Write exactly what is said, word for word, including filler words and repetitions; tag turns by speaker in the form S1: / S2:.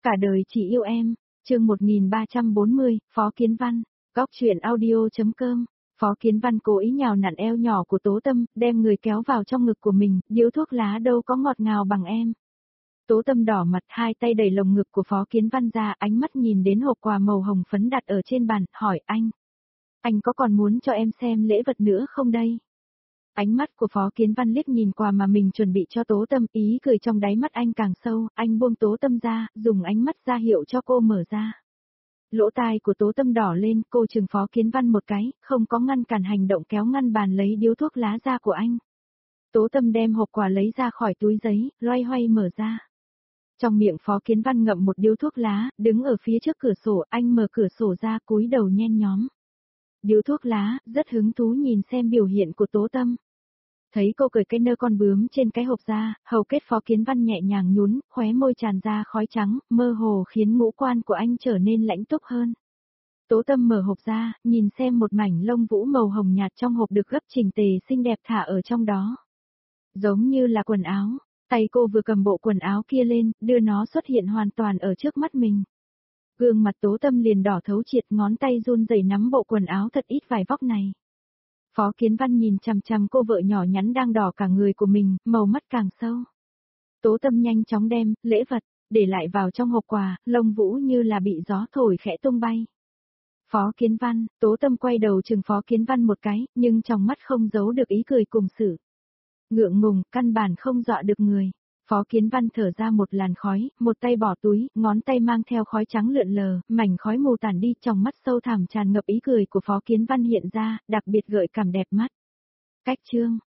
S1: Cả đời chỉ yêu em, chương một nghìn ba trăm bốn mươi, Phó Kiến Văn, góc truyện audio.com. Phó Kiến Văn cố ý nhào nặn eo nhỏ của Tố Tâm, đem người kéo vào trong ngực của mình, điếu thuốc lá đâu có ngọt ngào bằng em. Tố Tâm đỏ mặt, hai tay đẩy lồng ngực của Phó Kiến Văn ra, ánh mắt nhìn đến hộp quà màu hồng phấn đặt ở trên bàn, hỏi anh. Anh có còn muốn cho em xem lễ vật nữa không đây? Ánh mắt của Phó Kiến Văn liếc nhìn quà mà mình chuẩn bị cho Tố Tâm, ý cười trong đáy mắt anh càng sâu, anh buông Tố Tâm ra, dùng ánh mắt ra hiệu cho cô mở ra. Lỗ tai của Tố Tâm đỏ lên, cô chừng Phó Kiến Văn một cái, không có ngăn cản hành động kéo ngăn bàn lấy điếu thuốc lá ra của anh. Tố Tâm đem hộp quà lấy ra khỏi túi giấy, loay hoay mở ra. Trong miệng Phó Kiến Văn ngậm một điếu thuốc lá, đứng ở phía trước cửa sổ, anh mở cửa sổ ra, cúi đầu nhen nhóm. Điếu thuốc lá, rất hứng thú nhìn xem biểu hiện của Tố Tâm. Thấy cô cởi cái nơ con bướm trên cái hộp ra, hầu kết Phó Kiến Văn nhẹ nhàng nhún, khóe môi tràn ra khói trắng, mơ hồ khiến ngũ quan của anh trở nên lãnh túc hơn. Tố Tâm mở hộp ra, nhìn xem một mảnh lông vũ màu hồng nhạt trong hộp được gấp chỉnh tề xinh đẹp thả ở trong đó. Giống như là quần áo, tay cô vừa cầm bộ quần áo kia lên, đưa nó xuất hiện hoàn toàn ở trước mắt mình. Gương mặt Tố Tâm liền đỏ thấu triệt, ngón tay run rẩy nắm bộ quần áo thật ít vải vóc này. Phó Kiến Văn nhìn chằm chằm cô vợ nhỏ nhắn đang đỏ cả người của mình, màu mắt càng sâu. Tố Tâm nhanh chóng đem lễ vật để lại vào trong hộp quà, lông vũ như là bị gió thổi khẽ tung bay. Phó Kiến Văn, Tố Tâm quay đầu chừng Phó Kiến Văn một cái, nhưng trong mắt không giấu được ý cười cùng sự ngượng ngùng, căn bản không dọa được người. Phó Kiến Văn thở ra một làn khói, một tay bỏ túi, ngón tay mang theo khói trắng lượn lờ, mảnh khói mù tản đi, trong mắt sâu thẳm tràn ngập ý cười của Phó Kiến Văn hiện ra, đặc biệt gợi cảm đẹp mắt. Cách chương,